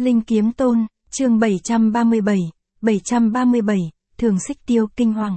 Linh Kiếm Tôn, chương 737, Thường Xích Tiêu kinh hoàng.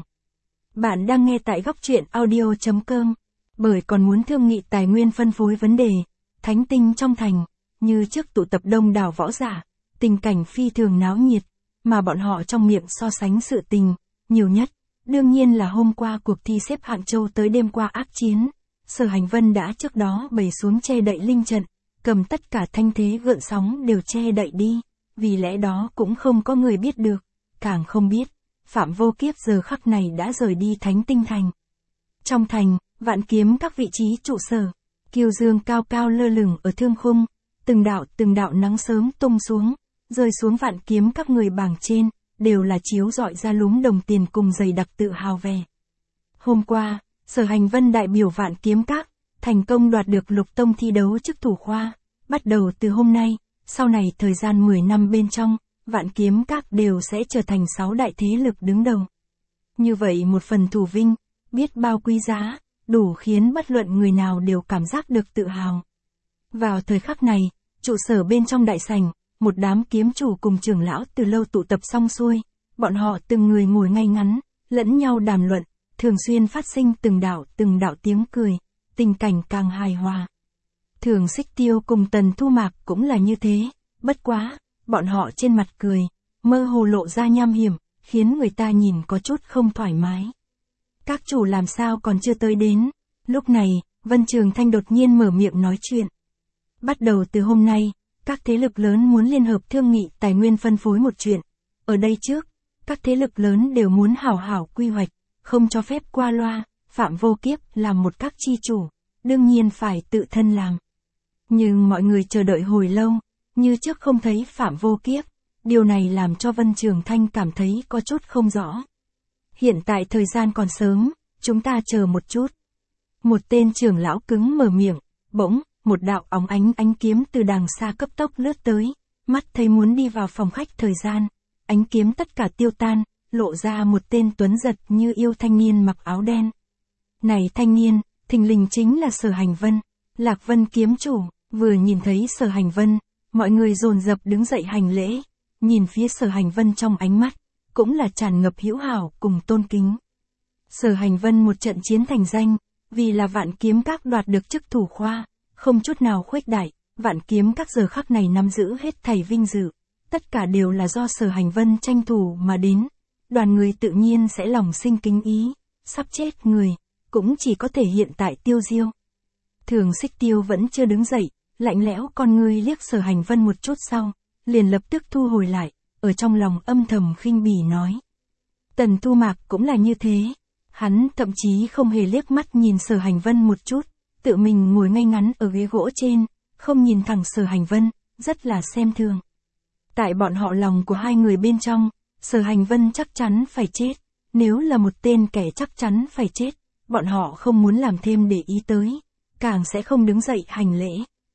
Bạn đang nghe tại góc truyện audio.com, bởi còn muốn thương nghị tài nguyên phân phối vấn đề, thánh tinh trong thành, như trước tụ tập đông đảo võ giả, tình cảnh phi thường náo nhiệt, mà bọn họ trong miệng so sánh sự tình, nhiều nhất, đương nhiên là hôm qua cuộc thi xếp hạng châu tới đêm qua ác chiến, Sở Hành Vân đã trước đó bày xuống che đậy linh trận, cầm tất cả thanh thế gợn sóng đều che đậy đi, vì lẽ đó cũng không có người biết được, càng không biết, Phạm Vô Kiếp giờ khắc này đã rời đi Thánh Tinh Thành. Trong thành, vạn kiếm các vị trí trụ sở, kiêu dương cao cao lơ lửng ở thương khung, từng đạo nắng sớm tung xuống, rơi xuống vạn kiếm các người bảng trên, đều là chiếu rọi ra lúm đồng tiền cùng dày đặc tự hào vẻ. Hôm qua, Sở Hành Vân đại biểu vạn kiếm các, thành công đoạt được lục tông thi đấu chức thủ khoa, bắt đầu từ hôm nay, sau này thời gian 10 năm bên trong, vạn kiếm các đều sẽ trở thành 6 đại thế lực đứng đầu. Như vậy một phần thủ vinh, biết bao quý giá, đủ khiến bất luận người nào đều cảm giác được tự hào. Vào thời khắc này, trụ sở bên trong đại sảnh, một đám kiếm chủ cùng trưởng lão từ lâu tụ tập xong xuôi, bọn họ từng người ngồi ngay ngắn, lẫn nhau đàm luận, thường xuyên phát sinh từng đạo tiếng cười, tình cảnh càng hài hòa. Thường Xích Tiêu cùng Tần Thu Mạc cũng là như thế, bất quá, bọn họ trên mặt cười, mơ hồ lộ ra nham hiểm, khiến người ta nhìn có chút không thoải mái. Các chủ làm sao còn chưa tới đến? Lúc này, Vân Trường Thanh đột nhiên mở miệng nói chuyện. Bắt đầu từ hôm nay, các thế lực lớn muốn liên hợp thương nghị tài nguyên phân phối một chuyện. Ở đây trước, các thế lực lớn đều muốn hảo hảo quy hoạch, không cho phép qua loa, Phạm Vô Kiếp làm một các chi chủ, đương nhiên phải tự thân làm. Nhưng mọi người chờ đợi hồi lâu, như trước không thấy Phạm Vô Kiếp, điều này làm cho Vân Trường Thanh cảm thấy có chút không rõ. Hiện tại thời gian còn sớm, chúng ta chờ một chút. Một tên trưởng lão cứng mở miệng, bỗng, một đạo óng ánh kiếm từ đằng xa cấp tốc lướt tới, mắt thấy muốn đi vào phòng khách thời gian, ánh kiếm tất cả tiêu tan, lộ ra một tên tuấn giật như yêu thanh niên mặc áo đen. Này thanh niên, thình lình chính là Sở Hành Vân, Lạc Vân kiếm chủ. Vừa nhìn thấy Sở Hành Vân, mọi người dồn dập đứng dậy hành lễ, nhìn phía Sở Hành Vân trong ánh mắt, cũng là tràn ngập hữu hảo cùng tôn kính. Sở Hành Vân một trận chiến thành danh, vì là vạn kiếm các đoạt được chức thủ khoa, không chút nào khuếch đại, vạn kiếm các giờ khắc này nắm giữ hết thảy vinh dự, tất cả đều là do Sở Hành Vân tranh thủ mà đến, đoàn người tự nhiên sẽ lòng sinh kính ý, sắp chết người, cũng chỉ có thể hiện tại tiêu diêu. Thường Xích Tiêu vẫn chưa đứng dậy, lạnh lẽo con ngươi liếc Sở Hành Vân một chút sau, liền lập tức thu hồi lại, ở trong lòng âm thầm khinh bỉ nói. Tần Thu Mạc cũng là như thế, hắn thậm chí không hề liếc mắt nhìn Sở Hành Vân một chút, tự mình ngồi ngay ngắn ở ghế gỗ trên, không nhìn thẳng Sở Hành Vân, rất là xem thường. Tại bọn họ lòng của hai người bên trong, Sở Hành Vân chắc chắn phải chết, nếu là một tên kẻ chắc chắn phải chết, bọn họ không muốn làm thêm để ý tới, càng sẽ không đứng dậy hành lễ.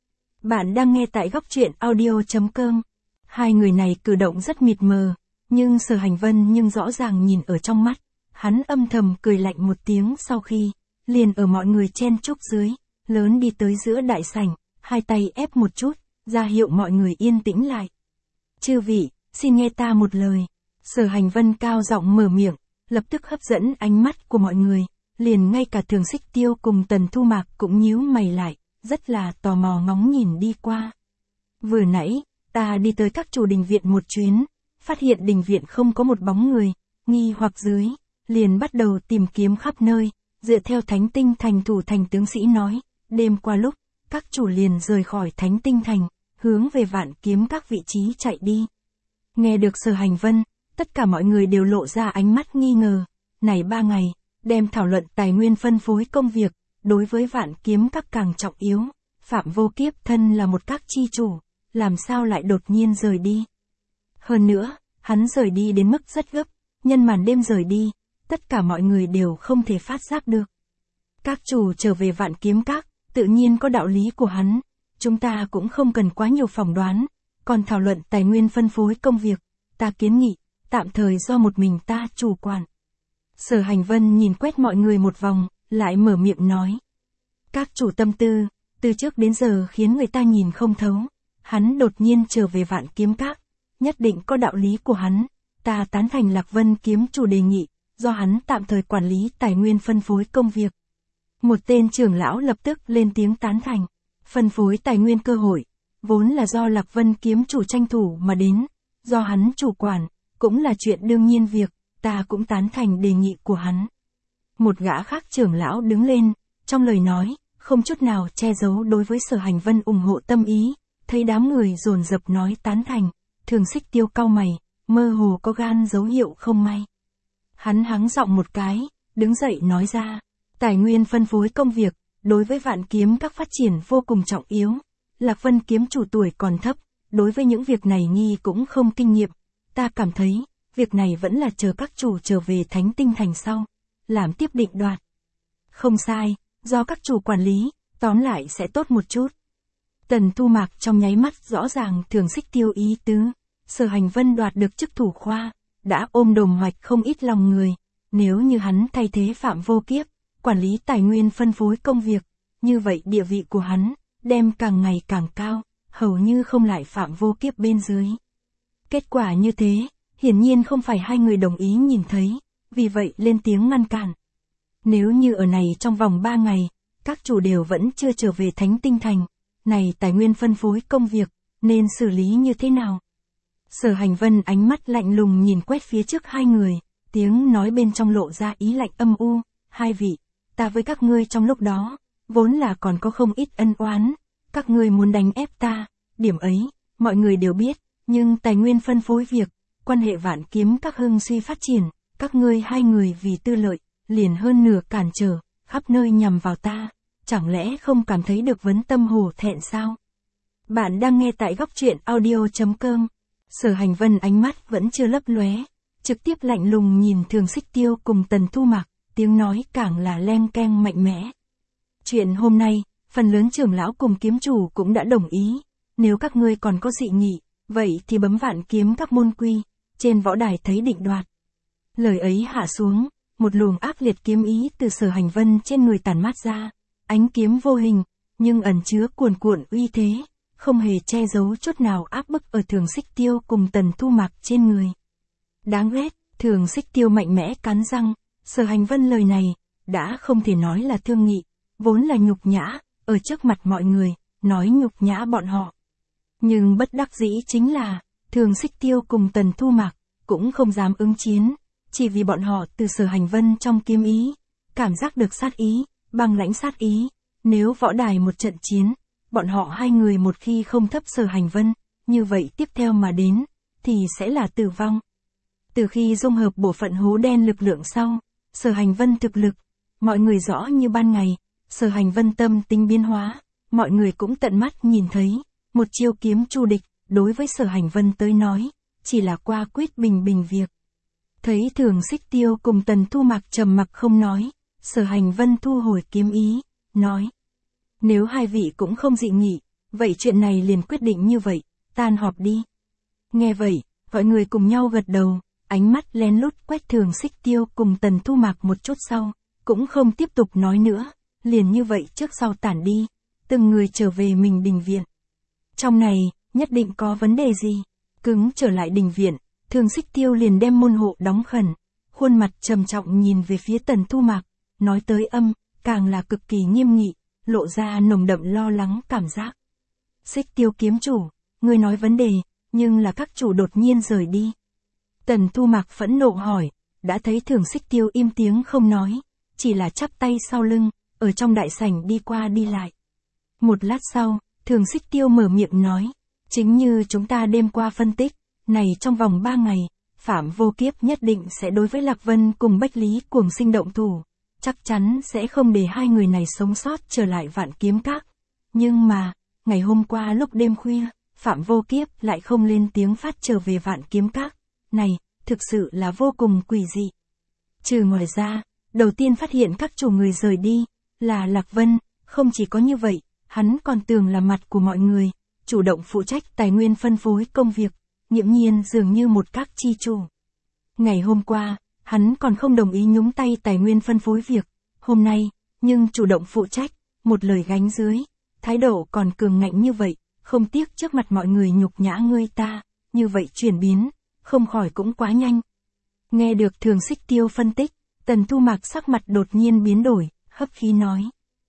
Bạn đang nghe tại góc truyện audio.com. Hai người này cử động rất mịt mờ, nhưng Sở Hành Vân nhưng rõ ràng nhìn ở trong mắt, hắn âm thầm cười lạnh một tiếng sau khi, liền ở mọi người chen chúc dưới, lớn đi tới giữa đại sảnh, hai tay ép một chút, ra hiệu mọi người yên tĩnh lại. Chư vị, xin nghe ta một lời. Sở Hành Vân cao giọng mở miệng, lập tức hấp dẫn ánh mắt của mọi người, liền ngay cả Thường Xích Tiêu cùng Tần Thu Mạc cũng nhíu mày lại, rất là tò mò ngóng nhìn đi qua. Vừa nãy, ta đi tới các chủ đình viện một chuyến, phát hiện đình viện không có một bóng người, nghi hoặc dưới, liền bắt đầu tìm kiếm khắp nơi, dựa theo Thánh Tinh Thành thủ thành tướng sĩ nói, đêm qua lúc, các chủ liền rời khỏi Thánh Tinh Thành, hướng về vạn kiếm các vị trí chạy đi. Nghe được Sở Hành Vân, tất cả mọi người đều lộ ra ánh mắt nghi ngờ, này 3 ngày, đem thảo luận tài nguyên phân phối công việc, đối với vạn kiếm các càng trọng yếu, Phạm Vô Kiếp thân là một các chi chủ, làm sao lại đột nhiên rời đi. Hơn nữa, hắn rời đi đến mức rất gấp, nhân màn đêm rời đi, tất cả mọi người đều không thể phát giác được. Các chủ trở về vạn kiếm các, tự nhiên có đạo lý của hắn, chúng ta cũng không cần quá nhiều phỏng đoán, còn thảo luận tài nguyên phân phối công việc, ta kiến nghị, tạm thời do một mình ta chủ quản. Sở Hành Vân nhìn quét mọi người một vòng, lại mở miệng nói. Các chủ tâm tư, từ trước đến giờ khiến người ta nhìn không thấu, hắn đột nhiên trở về Vạn Kiếm Các, nhất định có đạo lý của hắn, ta tán thành Lạc Vân kiếm chủ đề nghị, do hắn tạm thời quản lý tài nguyên phân phối công việc. Một tên trưởng lão lập tức lên tiếng tán thành, phân phối tài nguyên cơ hội, vốn là do Lạc Vân kiếm chủ tranh thủ mà đến, do hắn chủ quản, cũng là chuyện đương nhiên việc, ta cũng tán thành đề nghị của hắn. Một gã khác trưởng lão đứng lên, trong lời nói, không chút nào che giấu đối với Sở Hành Vân ủng hộ tâm ý, thấy đám người dồn dập nói tán thành, Thường Xích Tiêu cau mày, mơ hồ có gan dấu hiệu không may. Hắn hắng giọng một cái, đứng dậy nói ra, tài nguyên phân phối công việc, đối với Vạn Kiếm Các phát triển vô cùng trọng yếu. Lạc Vân kiếm chủ tuổi còn thấp, đối với những việc này nghi cũng không kinh nghiệm. Ta cảm thấy, việc này vẫn là chờ các chủ trở về Thánh Tinh Thành sau, làm tiếp định đoạt. Không sai, do các chủ quản lý, tóm lại sẽ tốt một chút. Tần Thu Mạc trong nháy mắt rõ ràng Thường Xích Tiêu ý tứ, Sở Hành Vân đoạt được chức thủ khoa, đã ôm đồm hoạch không ít lòng người, nếu như hắn thay thế Phạm Vô Kiếp, quản lý tài nguyên phân phối công việc, như vậy địa vị của hắn, đem càng ngày càng cao, hầu như không lại Phạm Vô Kiếp bên dưới. Kết quả như thế, hiển nhiên không phải hai người đồng ý nhìn thấy, vì vậy lên tiếng ngăn cản. Nếu như ở này trong vòng 3 ngày, các chủ đều vẫn chưa trở về Thánh Tinh Thành, này tài nguyên phân phối công việc, nên xử lý như thế nào? Sở Hành Vân ánh mắt lạnh lùng nhìn quét phía trước hai người, tiếng nói bên trong lộ ra ý lạnh âm u, hai vị, ta với các ngươi trong lúc đó, vốn là còn có không ít ân oán, các ngươi muốn đánh ép ta, điểm ấy, mọi người đều biết, nhưng tài nguyên phân phối việc, quan hệ Vạn Kiếm Các hưng suy phát triển, các ngươi hai người vì tư lợi, liền hơn nửa cản trở, khắp nơi nhằm vào ta, chẳng lẽ không cảm thấy được vấn tâm hổ thẹn sao? Bạn đang nghe tại góc truyện audio.com. Sở Hành Vân ánh mắt vẫn chưa lấp lóe, trực tiếp lạnh lùng nhìn Thường Xích Tiêu cùng Tần Thu Mạc, tiếng nói càng là leng keng mạnh mẽ. Chuyện hôm nay, phần lớn trưởng lão cùng kiếm chủ cũng đã đồng ý, nếu các ngươi còn có dị nghị, vậy thì bấm Vạn Kiếm Các môn quy, trên võ đài thấy định đoạt. Lời ấy hạ xuống, một luồng ác liệt kiếm ý từ Sở Hành Vân trên người tản mát ra, ánh kiếm vô hình, nhưng ẩn chứa cuồn cuộn uy thế, không hề che giấu chút nào áp bức ở Thường Xích Tiêu cùng Tần Thu Mạc trên người. Đáng ghét, Thường Xích Tiêu mạnh mẽ cắn răng, Sở Hành Vân lời này, đã không thể nói là thương nghị, vốn là nhục nhã, ở trước mặt mọi người, nói nhục nhã bọn họ. Nhưng bất đắc dĩ chính là, Thường Xích Tiêu cùng Tần Thu Mạc, cũng không dám ứng chiến, chỉ vì bọn họ từ Sở Hành Vân trong kiếm ý, cảm giác được sát ý, băng lãnh sát ý, nếu võ đài một trận chiến, bọn họ hai người một khi không thấp Sở Hành Vân, như vậy tiếp theo mà đến, thì sẽ là tử vong. Từ khi dung hợp bộ phận hố đen lực lượng sau, Sở Hành Vân thực lực, mọi người rõ như ban ngày, Sở Hành Vân tâm tính biến hóa, mọi người cũng tận mắt nhìn thấy, một chiêu kiếm chu địch, đối với Sở Hành Vân tới nói, chỉ là qua quyết bình bình việc. Thấy Thường Xích Tiêu cùng Tần Thu Mạc trầm mặc không nói, Sở Hành Vân thu hồi kiếm ý, nói. Nếu hai vị cũng không dị nghị, vậy chuyện này liền quyết định như vậy, tan họp đi. Nghe vậy, mọi người cùng nhau gật đầu, ánh mắt lén lút quét Thường Xích Tiêu cùng Tần Thu Mạc một chút sau, cũng không tiếp tục nói nữa, liền như vậy trước sau tản đi, từng người trở về mình đình viện. Trong này, nhất định có vấn đề gì? Cứng trở lại đình viện, Thường Xích Tiêu liền đem môn hộ đóng khẩn, khuôn mặt trầm trọng nhìn về phía Tần Thu Mạc, nói tới âm, càng là cực kỳ nghiêm nghị, lộ ra nồng đậm lo lắng cảm giác. Xích Tiêu kiếm chủ, người nói vấn đề, nhưng là các chủ đột nhiên rời đi. Tần Thu Mạc phẫn nộ hỏi, đã thấy Thường Xích Tiêu im tiếng không nói, chỉ là chắp tay sau lưng, ở trong đại sảnh đi qua đi lại. Một lát sau, Thường Xích Tiêu mở miệng nói, chính như chúng ta đêm qua phân tích, này trong vòng 3 ngày, Phạm Vô Kiếp nhất định sẽ đối với Lạc Vân cùng Bách Lý Cuồng Sinh động thủ, chắc chắn sẽ không để hai người này sống sót trở lại Vạn Kiếm Các. Nhưng mà, ngày hôm qua lúc đêm khuya, Phạm Vô Kiếp lại không lên tiếng phát trở về Vạn Kiếm Các. Này, thực sự là vô cùng quỷ dị. Trừ ngoài ra, đầu tiên phát hiện các chủ người rời đi, là Lạc Vân, không chỉ có như vậy, hắn còn tưởng là mặt của mọi người, chủ động phụ trách tài nguyên phân phối công việc, nghiễm nhiên dường như một các chi chủ. Ngày hôm qua, hắn còn không đồng ý nhúng tay tài nguyên phân phối việc, hôm nay, nhưng chủ động phụ trách, một lời gánh dưới, thái độ còn cường ngạnh như vậy, không tiếc trước mặt mọi người nhục nhã ngươi ta, như vậy chuyển biến, không khỏi cũng quá nhanh. Nghe được Thường Xích Tiêu phân tích, Tần Thu Mạc sắc mặt đột nhiên biến đổi, hấp khí nói.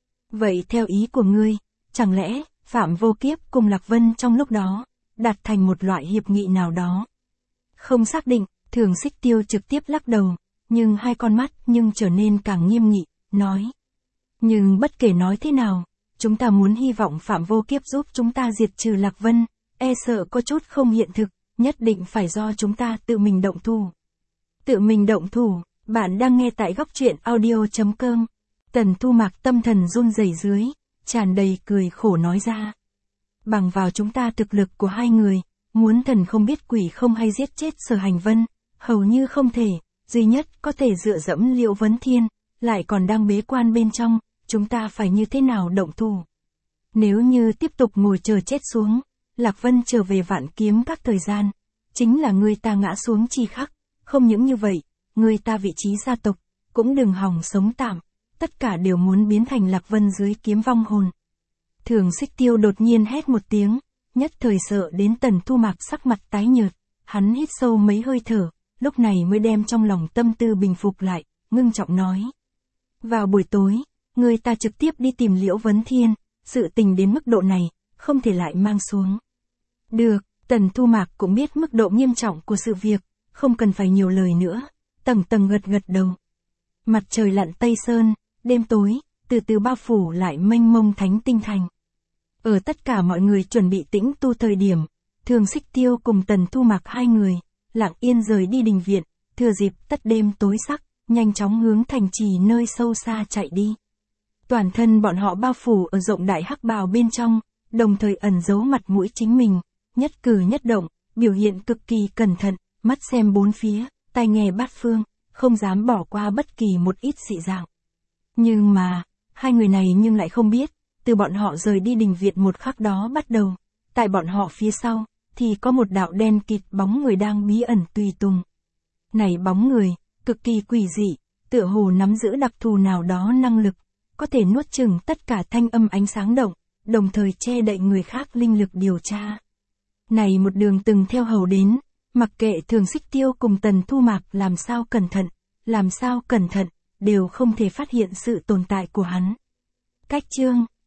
Vậy theo ý của ngươi, chẳng lẽ, Phạm Vô Kiếp cùng Lạc Vân trong lúc đó, đạt thành một loại hiệp nghị nào đó? Không xác định, Thường Xích Tiêu trực tiếp lắc đầu, nhưng hai con mắt nhưng trở nên càng nghiêm nghị, nói. Nhưng bất kể nói thế nào, chúng ta muốn hy vọng Phạm Vô Kiếp giúp chúng ta diệt trừ Lạc Vân, e sợ có chút không hiện thực, nhất định phải do chúng ta tự mình động thủ. Tự mình động thủ, bạn đang nghe tại góc truyện audio.com. Tần Thu Mạc tâm thần run rẩy dưới, tràn đầy cười khổ nói ra. Bằng vào chúng ta thực lực của hai người, muốn thần không biết quỷ không hay giết chết Sở Hành Vân, hầu như không thể, duy nhất có thể dựa dẫm Liễu Vấn Thiên, lại còn đang bế quan bên trong, chúng ta phải như thế nào động thủ? Nếu như tiếp tục ngồi chờ chết xuống, Lạc Vân trở về Vạn Kiếm các thời gian, chính là người ta ngã xuống chi khắc, không những như vậy, người ta vị trí gia tộc, cũng đừng hòng sống tạm, tất cả đều muốn biến thành Lạc Vân dưới kiếm vong hồn. Thường Xích Tiêu đột nhiên hét một tiếng, nhất thời sợ đến Tần Thu Mạc sắc mặt tái nhợt, hắn hít sâu mấy hơi thở, lúc này mới đem trong lòng tâm tư bình phục lại, ngưng trọng nói. Vào buổi tối, người ta trực tiếp đi tìm Liễu Vấn Thiên, sự tình đến mức độ này, không thể lại mang xuống. Được, Tần Thu Mạc cũng biết mức độ nghiêm trọng của sự việc, không cần phải nhiều lời nữa, tầng tầng gật gật đầu. Mặt trời lặn Tây Sơn, đêm tối, từ từ bao phủ lại mênh mông Thánh Tinh Thành. Ở tất cả mọi người chuẩn bị tĩnh tu thời điểm, Thường Xích Tiêu cùng Tần Thu Mạc hai người, lặng yên rời đi đình viện, thừa dịp tất đêm tối sắc, nhanh chóng hướng thành trì nơi sâu xa chạy đi. Toàn thân bọn họ bao phủ ở rộng đại hắc bào bên trong, đồng thời ẩn giấu mặt mũi chính mình, nhất cử nhất động, biểu hiện cực kỳ cẩn thận, mắt xem bốn phía, tai nghe bát phương, không dám bỏ qua bất kỳ một ít dị dạng. Nhưng mà, hai người này nhưng lại không biết, từ bọn họ rời đi đình viện một khắc đó bắt đầu, tại bọn họ phía sau, thì có một đạo đen kịt bóng người đang bí ẩn tùy tùng. Này bóng người, cực kỳ quỷ dị, tựa hồ nắm giữ đặc thù nào đó năng lực, có thể nuốt chửng tất cả thanh âm ánh sáng động, đồng thời che đậy người khác linh lực điều tra. Này một đường từng theo hầu đến, mặc kệ Thường Xích Tiêu cùng Tần Thu Mạc làm sao cẩn thận, đều không thể phát hiện sự tồn tại của hắn. Cách chương